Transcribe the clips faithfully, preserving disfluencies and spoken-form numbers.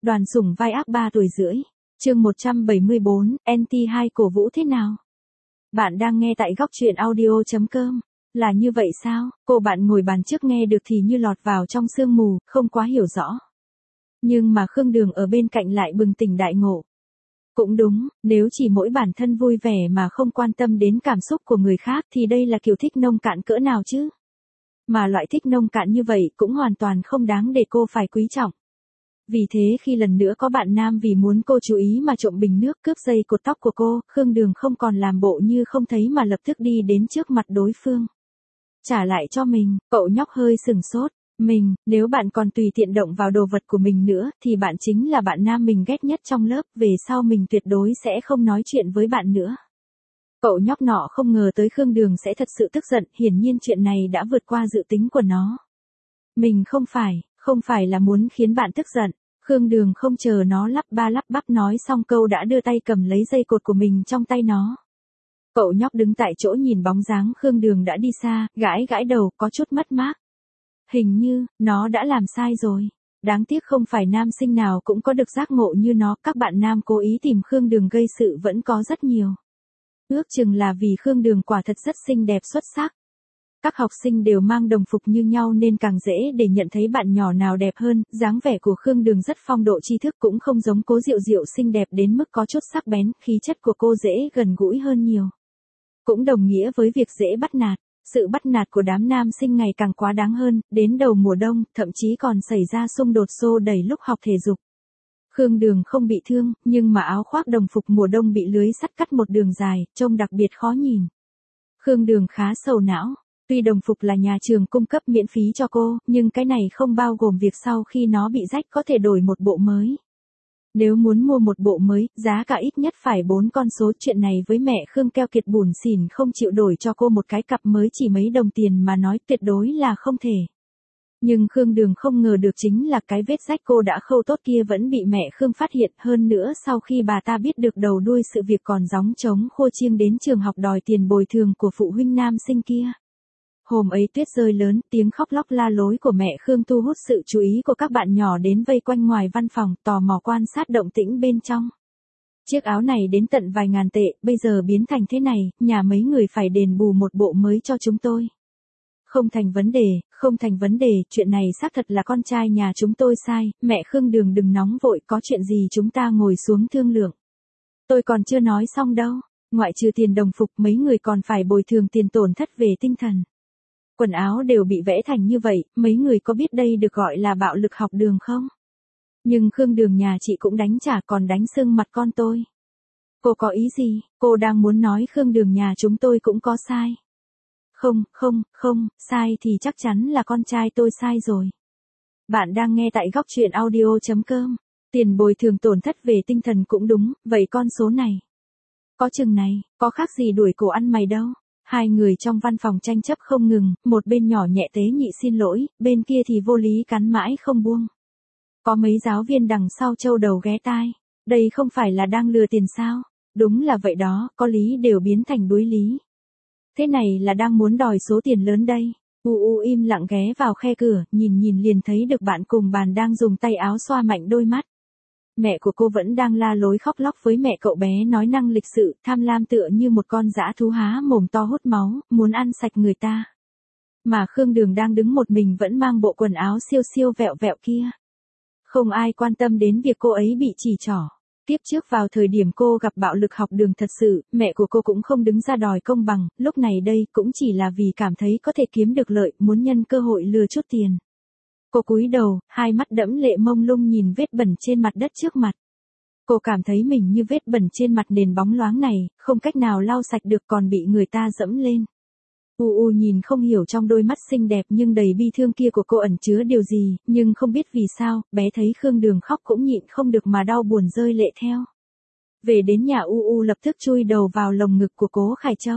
Đoàn Sủng vai ác ba tuổi rưỡi. Chương một trăm bảy mươi bốn, en tê hai cổ vũ thế nào? Bạn đang nghe tại góc truyện audio chấm com. Là như vậy sao? Cô bạn ngồi bàn trước nghe được thì như lọt vào trong sương mù, không quá hiểu rõ. Nhưng mà Khương Đường ở bên cạnh lại bừng tỉnh đại ngộ. Cũng đúng, nếu chỉ mỗi bản thân vui vẻ mà không quan tâm đến cảm xúc của người khác thì đây là kiểu thích nông cạn cỡ nào chứ? Mà loại thích nông cạn như vậy cũng hoàn toàn không đáng để cô phải quý trọng. Vì thế khi lần nữa có bạn nam vì muốn cô chú ý mà trộm bình nước cướp dây cột tóc của cô, Khương Đường không còn làm bộ như không thấy mà lập tức đi đến trước mặt đối phương. Trả lại cho mình, cậu nhóc hơi sừng sốt. Mình, nếu bạn còn tùy tiện động vào đồ vật của mình nữa thì bạn chính là bạn nam mình ghét nhất trong lớp, về sau mình tuyệt đối sẽ không nói chuyện với bạn nữa. Cậu nhóc nọ không ngờ tới Khương Đường sẽ thật sự tức giận, hiển nhiên chuyện này đã vượt qua dự tính của nó. Mình không phải, không phải là muốn khiến bạn tức giận. Khương Đường không chờ nó lắp ba lắp bắp nói xong câu đã đưa tay cầm lấy dây cột của mình trong tay nó. Cậu nhóc đứng tại chỗ nhìn bóng dáng Khương Đường đã đi xa, gãi gãi đầu, có chút mất mát. Hình như, nó đã làm sai rồi. Đáng tiếc không phải nam sinh nào cũng có được giác ngộ như nó, các bạn nam cố ý tìm Khương Đường gây sự vẫn có rất nhiều. Ước chừng là vì Khương Đường quả thật rất xinh đẹp xuất sắc. Các học sinh đều mang đồng phục như nhau nên càng dễ để nhận thấy bạn nhỏ nào đẹp hơn, dáng vẻ của Khương Đường rất phong độ tri thức cũng không giống Cố Diệu Diệu xinh đẹp đến mức có chút sắc bén, khí chất của cô dễ gần gũi hơn nhiều. Cũng đồng nghĩa với việc dễ bắt nạt. Sự bắt nạt của đám nam sinh ngày càng quá đáng hơn, đến đầu mùa đông, thậm chí còn xảy ra xung đột xô đẩy lúc học thể dục. Khương Đường không bị thương, nhưng mà áo khoác đồng phục mùa đông bị lưới sắt cắt một đường dài, trông đặc biệt khó nhìn. Khương Đường khá sầu não. Tuy đồng phục là nhà trường cung cấp miễn phí cho cô, nhưng cái này không bao gồm việc sau khi nó bị rách có thể đổi một bộ mới. Nếu muốn mua một bộ mới, giá cả ít nhất phải bốn con số, chuyện này với mẹ Khương keo kiệt bủn xỉn không chịu đổi cho cô một cái cặp mới chỉ mấy đồng tiền mà nói tuyệt đối là không thể. Nhưng Khương Đường không ngờ được chính là cái vết rách cô đã khâu tốt kia vẫn bị mẹ Khương phát hiện, hơn nữa sau khi bà ta biết được đầu đuôi sự việc còn gióng trống khua chiêng đến trường học đòi tiền bồi thường của phụ huynh nam sinh kia. Hôm ấy tuyết rơi lớn, tiếng khóc lóc la lối của mẹ Khương thu hút sự chú ý của các bạn nhỏ đến vây quanh ngoài văn phòng, tò mò quan sát động tĩnh bên trong. Chiếc áo này đến tận vài ngàn tệ, bây giờ biến thành thế này, nhà mấy người phải đền bù một bộ mới cho chúng tôi. Không thành vấn đề, không thành vấn đề, chuyện này xác thật là con trai nhà chúng tôi sai, mẹ Khương Đường đừng nóng vội, có chuyện gì chúng ta ngồi xuống thương lượng. Tôi còn chưa nói xong đâu, ngoại trừ tiền đồng phục mấy người còn phải bồi thường tiền tổn thất về tinh thần. Quần áo đều bị vẽ thành như vậy, mấy người có biết đây được gọi là bạo lực học đường không? Nhưng Khương Đường nhà chị cũng đánh trả còn đánh sưng mặt con tôi. Cô có ý gì? Cô đang muốn nói Khương Đường nhà chúng tôi cũng có sai. Không, không, không, sai thì chắc chắn là con trai tôi sai rồi. Bạn đang nghe tại góc truyện audio chấm com. Tiền bồi thường tổn thất về tinh thần cũng đúng, vậy con số này. Có chừng này, có khác gì đuổi cổ ăn mày đâu. Hai người trong văn phòng tranh chấp không ngừng, một bên nhỏ nhẹ tế nhị xin lỗi, bên kia thì vô lý cắn mãi không buông. Có mấy giáo viên đằng sau châu đầu ghé tai. Đây không phải là đang lừa tiền sao? Đúng là vậy đó, có lý đều biến thành đuối lý. Thế này là đang muốn đòi số tiền lớn đây. U U im lặng ghé vào khe cửa, nhìn nhìn liền thấy được bạn cùng bàn đang dùng tay áo xoa mạnh đôi mắt. Mẹ của cô vẫn đang la lối khóc lóc với mẹ cậu bé nói năng lịch sự, tham lam tựa như một con dã thú há mồm to hút máu, muốn ăn sạch người ta. Mà Khương Đường đang đứng một mình vẫn mang bộ quần áo siêu siêu vẹo vẹo kia. Không ai quan tâm đến việc cô ấy bị chỉ trỏ. Tiếp trước vào thời điểm cô gặp bạo lực học đường thật sự, mẹ của cô cũng không đứng ra đòi công bằng, lúc này đây cũng chỉ là vì cảm thấy có thể kiếm được lợi, muốn nhân cơ hội lừa chút tiền. Cô cúi đầu, hai mắt đẫm lệ mông lung nhìn vết bẩn trên mặt đất trước mặt. Cô cảm thấy mình như vết bẩn trên mặt nền bóng loáng này, không cách nào lau sạch được còn bị người ta dẫm lên. U U nhìn không hiểu trong đôi mắt xinh đẹp nhưng đầy bi thương kia của cô ẩn chứa điều gì, nhưng không biết vì sao, bé thấy Khương Đường khóc cũng nhịn không được mà đau buồn rơi lệ theo. Về đến nhà U U lập tức chui đầu vào lồng ngực của Cố Khải Châu.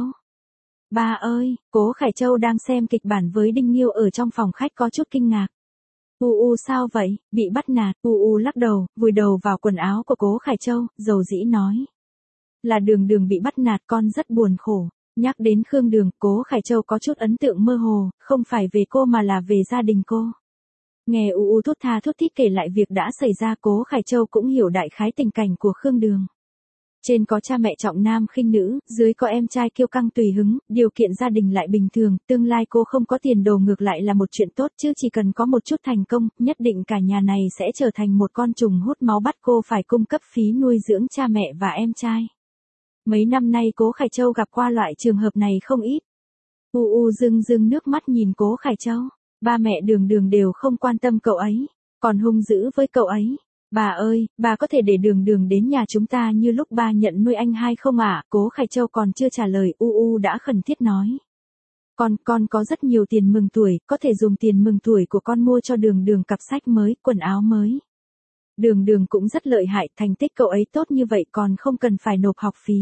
Ba ơi, Cố Khải Châu đang xem kịch bản với Đinh Nghiêu ở trong phòng khách có chút kinh ngạc. U U sao vậy, bị bắt nạt, U U lắc đầu, vùi đầu vào quần áo của Cố Khải Châu, dầu dĩ nói. Là Đường Đường bị bắt nạt, con rất buồn khổ. Nhắc đến Khương Đường, Cố Khải Châu có chút ấn tượng mơ hồ, không phải về cô mà là về gia đình cô. Nghe u u thốt tha thốt thít kể lại việc đã xảy ra, Cố Khải Châu cũng hiểu đại khái tình cảnh của Khương Đường. Trên có cha mẹ trọng nam khinh nữ, dưới có em trai kiêu căng tùy hứng, điều kiện gia đình lại bình thường, tương lai cô không có tiền đồ ngược lại là một chuyện tốt chứ, chỉ cần có một chút thành công, nhất định cả nhà này sẽ trở thành một con trùng hút máu bắt cô phải cung cấp phí nuôi dưỡng cha mẹ và em trai. Mấy năm nay Cố Khải Châu gặp qua loại trường hợp này không ít. U u rưng rưng nước mắt nhìn Cố Khải Châu, ba mẹ Đường Đường đều không quan tâm cậu ấy, còn hung dữ với cậu ấy. Bà ơi, bà có thể để Đường Đường đến nhà chúng ta như lúc ba nhận nuôi anh hai không ạ? À? Cố Khải Châu còn chưa trả lời, U U đã khẩn thiết nói. Con, con có rất nhiều tiền mừng tuổi, có thể dùng tiền mừng tuổi của con mua cho Đường Đường cặp sách mới, quần áo mới. Đường Đường cũng rất lợi hại, thành tích cậu ấy tốt như vậy còn không cần phải nộp học phí.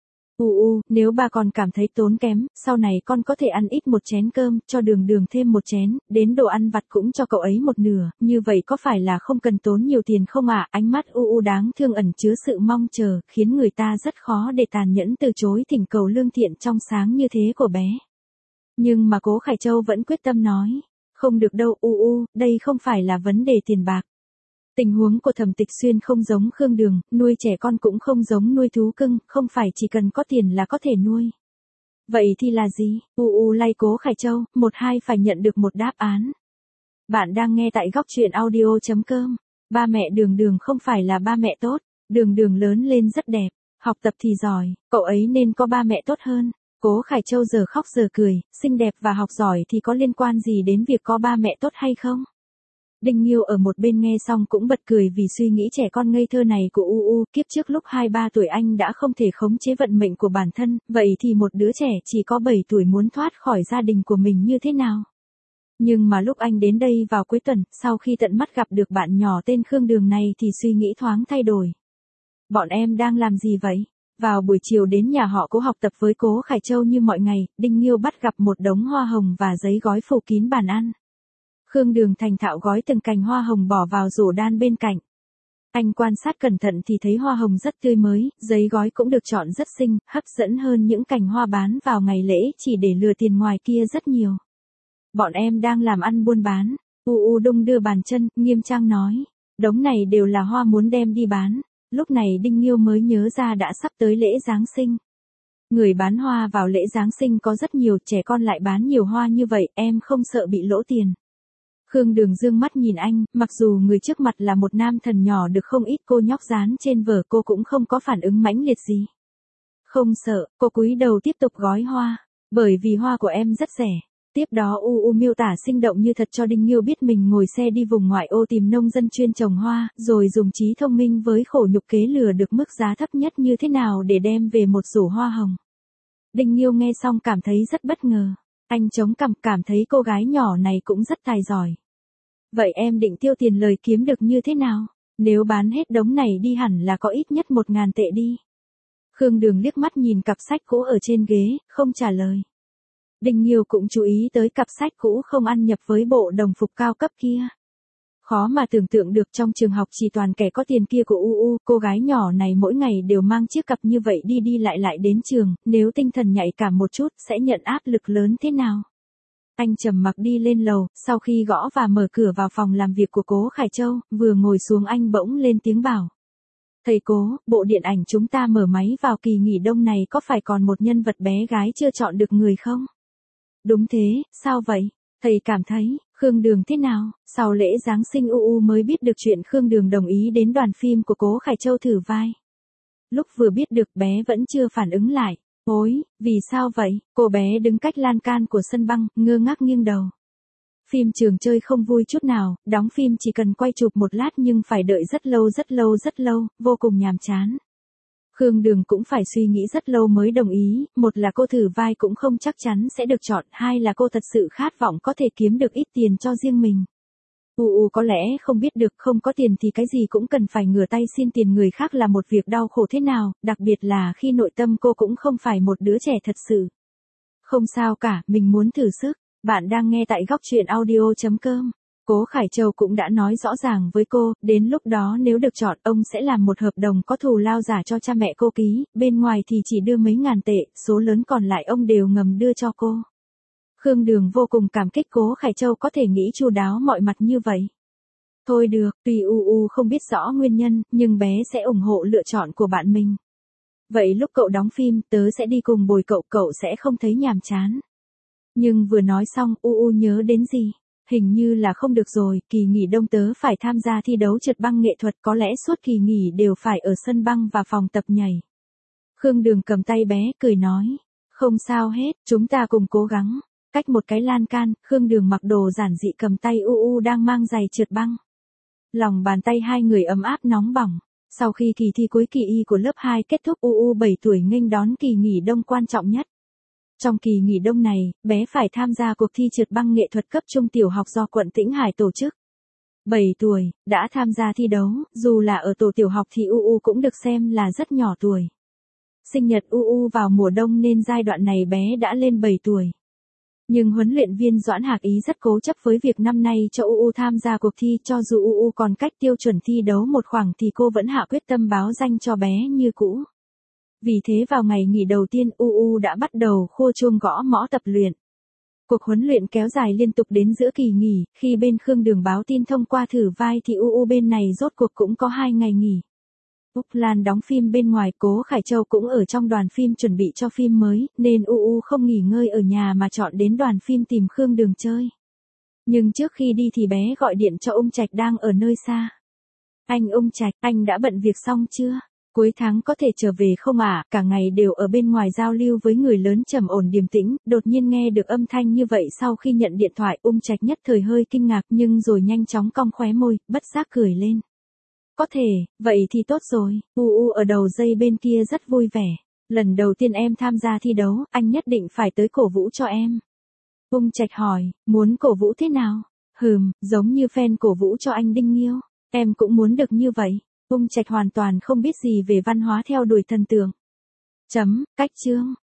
U u, nếu bà còn cảm thấy tốn kém, sau này con có thể ăn ít một chén cơm, cho Đường Đường thêm một chén, đến đồ ăn vặt cũng cho cậu ấy một nửa, như vậy có phải là không cần tốn nhiều tiền không ạ? À? Ánh mắt u u đáng thương ẩn chứa sự mong chờ, khiến người ta rất khó để tàn nhẫn từ chối thỉnh cầu lương thiện trong sáng như thế của bé. Nhưng mà Cố Khải Châu vẫn quyết tâm nói, không được đâu u u, đây không phải là vấn đề tiền bạc. Tình huống của Thẩm Tịch Xuyên không giống Khương Đường, nuôi trẻ con cũng không giống nuôi thú cưng, không phải chỉ cần có tiền là có thể nuôi. Vậy thì là gì? U u lay Cố Khải Châu, một hai phải nhận được một đáp án. Bạn đang nghe tại góc truyện audio chấm com. Ba mẹ Đường Đường không phải là ba mẹ tốt, Đường Đường lớn lên rất đẹp, học tập thì giỏi, cậu ấy nên có ba mẹ tốt hơn. Cố Khải Châu giờ khóc giờ cười, xinh đẹp và học giỏi thì có liên quan gì đến việc có ba mẹ tốt hay không? Đinh Nghiêu ở một bên nghe xong cũng bật cười vì suy nghĩ trẻ con ngây thơ này của U U, kiếp trước lúc hai ba tuổi anh đã không thể khống chế vận mệnh của bản thân, vậy thì một đứa trẻ chỉ có bảy tuổi muốn thoát khỏi gia đình của mình như thế nào? Nhưng mà lúc anh đến đây vào cuối tuần, sau khi tận mắt gặp được bạn nhỏ tên Khương Đường này thì suy nghĩ thoáng thay đổi. Bọn em đang làm gì vậy? Vào buổi chiều đến nhà họ Cố học tập với Cố Khải Châu như mọi ngày, Đinh Nghiêu bắt gặp một đống hoa hồng và giấy gói phủ kín bàn ăn. Khương Đường thành thạo gói từng cành hoa hồng bỏ vào rổ đan bên cạnh. Anh quan sát cẩn thận thì thấy hoa hồng rất tươi mới, giấy gói cũng được chọn rất xinh, hấp dẫn hơn những cành hoa bán vào ngày lễ chỉ để lừa tiền ngoài kia rất nhiều. Bọn em đang làm ăn buôn bán. U U đung đưa bàn chân, nghiêm trang nói. Đống này đều là hoa muốn đem đi bán. Lúc này Đinh Nghiêu mới nhớ ra đã sắp tới lễ Giáng sinh. Người bán hoa vào lễ Giáng sinh có rất nhiều, trẻ con lại bán nhiều hoa như vậy, em không sợ bị lỗ tiền. Khương Đường dương mắt nhìn anh, mặc dù người trước mặt là một nam thần nhỏ được không ít cô nhóc dán trên vở, cô cũng không có phản ứng mãnh liệt gì. Không sợ, cô cúi đầu tiếp tục gói hoa, bởi vì hoa của em rất rẻ. Tiếp đó U U miêu tả sinh động như thật cho Đinh Nghiêu biết mình ngồi xe đi vùng ngoại ô tìm nông dân chuyên trồng hoa, rồi dùng trí thông minh với khổ nhục kế lừa được mức giá thấp nhất như thế nào để đem về một rổ hoa hồng. Đinh Nghiêu nghe xong cảm thấy rất bất ngờ. Anh chống cằm cảm thấy cô gái nhỏ này cũng rất tài giỏi. Vậy em định tiêu tiền lời kiếm được như thế nào? Nếu bán hết đống này đi hẳn là có ít nhất một ngàn tệ đi. Khương Đường liếc mắt nhìn cặp sách cũ ở trên ghế, không trả lời. Đinh Nghiêu cũng chú ý tới cặp sách cũ không ăn nhập với bộ đồng phục cao cấp kia. Khó mà tưởng tượng được trong trường học chỉ toàn kẻ có tiền kia của U U, cô gái nhỏ này mỗi ngày đều mang chiếc cặp như vậy đi đi lại lại đến trường, nếu tinh thần nhạy cảm một chút sẽ nhận áp lực lớn thế nào. Anh trầm mặc đi lên lầu, sau khi gõ và mở cửa vào phòng làm việc của Cố Khải Châu, vừa ngồi xuống anh bỗng lên tiếng bảo. Thầy Cố, bộ điện ảnh chúng ta mở máy vào kỳ nghỉ đông này có phải còn một nhân vật bé gái chưa chọn được người không? Đúng thế, sao vậy? Thầy cảm thấy, Khương Đường thế nào? Sau lễ Giáng sinh U U mới biết được chuyện Khương Đường đồng ý đến đoàn phim của Cố Khải Châu thử vai. Lúc vừa biết được bé vẫn chưa phản ứng lại. Ôi, vì sao vậy? Cô bé đứng cách lan can của sân băng, ngơ ngác nghiêng đầu. Phim trường chơi không vui chút nào, đóng phim chỉ cần quay chụp một lát nhưng phải đợi rất lâu rất lâu rất lâu, vô cùng nhàm chán. Khương Đường cũng phải suy nghĩ rất lâu mới đồng ý, một là cô thử vai cũng không chắc chắn sẽ được chọn, hai là cô thật sự khát vọng có thể kiếm được ít tiền cho riêng mình. U U có lẽ không biết được không có tiền thì cái gì cũng cần phải ngửa tay xin tiền người khác là một việc đau khổ thế nào, đặc biệt là khi nội tâm cô cũng không phải một đứa trẻ thật sự. Không sao cả, mình muốn thử sức. Bạn đang nghe tại góc truyện audio chấm com. Cố Khải Châu cũng đã nói rõ ràng với cô, đến lúc đó nếu được chọn ông sẽ làm một hợp đồng có thù lao giả cho cha mẹ cô ký, bên ngoài thì chỉ đưa mấy ngàn tệ, số lớn còn lại ông đều ngầm đưa cho cô. Khương Đường vô cùng cảm kích Cố Khải Châu có thể nghĩ chu đáo mọi mặt như vậy. Thôi được, tuy U U không biết rõ nguyên nhân, nhưng bé sẽ ủng hộ lựa chọn của bạn mình. Vậy lúc cậu đóng phim, tớ sẽ đi cùng bồi cậu, cậu sẽ không thấy nhàm chán. Nhưng vừa nói xong, U U nhớ đến gì? Hình như là không được rồi, kỳ nghỉ đông tớ phải tham gia thi đấu trượt băng nghệ thuật, có lẽ suốt kỳ nghỉ đều phải ở sân băng và phòng tập nhảy. Khương Đường cầm tay bé, cười nói. Không sao hết, chúng ta cùng cố gắng. Cách một cái lan can, Khương Đường mặc đồ giản dị cầm tay U U đang mang giày trượt băng. Lòng bàn tay hai người ấm áp nóng bỏng. Sau khi kỳ thi cuối kỳ y của lớp hai kết thúc, U U bảy tuổi nghênh đón kỳ nghỉ đông quan trọng nhất. Trong kỳ nghỉ đông này, bé phải tham gia cuộc thi trượt băng nghệ thuật cấp trung tiểu học do quận Tĩnh Hải tổ chức. bảy tuổi, đã tham gia thi đấu, dù là ở tổ tiểu học thì U U cũng được xem là rất nhỏ tuổi. Sinh nhật U U vào mùa đông nên giai đoạn này bé đã lên bảy tuổi. Nhưng huấn luyện viên Doãn Hạc Ý rất cố chấp với việc năm nay cho U U tham gia cuộc thi, cho dù U U còn cách tiêu chuẩn thi đấu một khoảng thì cô vẫn hạ quyết tâm báo danh cho bé như cũ. Vì thế vào ngày nghỉ đầu tiên U U đã bắt đầu khua chuông gõ mõ tập luyện. Cuộc huấn luyện kéo dài liên tục đến giữa kỳ nghỉ, khi bên Khương Đường báo tin thông qua thử vai thì U U bên này rốt cuộc cũng có hai ngày nghỉ. Úc Lan đóng phim bên ngoài, Cố Khải Châu cũng ở trong đoàn phim chuẩn bị cho phim mới, nên U U không nghỉ ngơi ở nhà mà chọn đến đoàn phim tìm Khương Đường chơi. Nhưng trước khi đi thì bé gọi điện cho Ung Trạch đang ở nơi xa. Anh Ung Trạch, anh đã bận việc xong chưa? Cuối tháng có thể trở về không ạ? À? Cả ngày đều ở bên ngoài giao lưu với người lớn trầm ổn điềm tĩnh, đột nhiên nghe được âm thanh như vậy sau khi nhận điện thoại, Ung Trạch nhất thời hơi kinh ngạc nhưng rồi nhanh chóng cong khóe môi, bất giác cười lên. Có thể, vậy thì tốt rồi, U U ở đầu dây bên kia rất vui vẻ. Lần đầu tiên em tham gia thi đấu, anh nhất định phải tới cổ vũ cho em. Ung Trạch hỏi, muốn cổ vũ thế nào? Hừm, giống như fan cổ vũ cho anh Đinh Nghiêu. Em cũng muốn được như vậy. Ung Trạch hoàn toàn không biết gì về văn hóa theo đuổi thần tượng. Chấm, cách chương.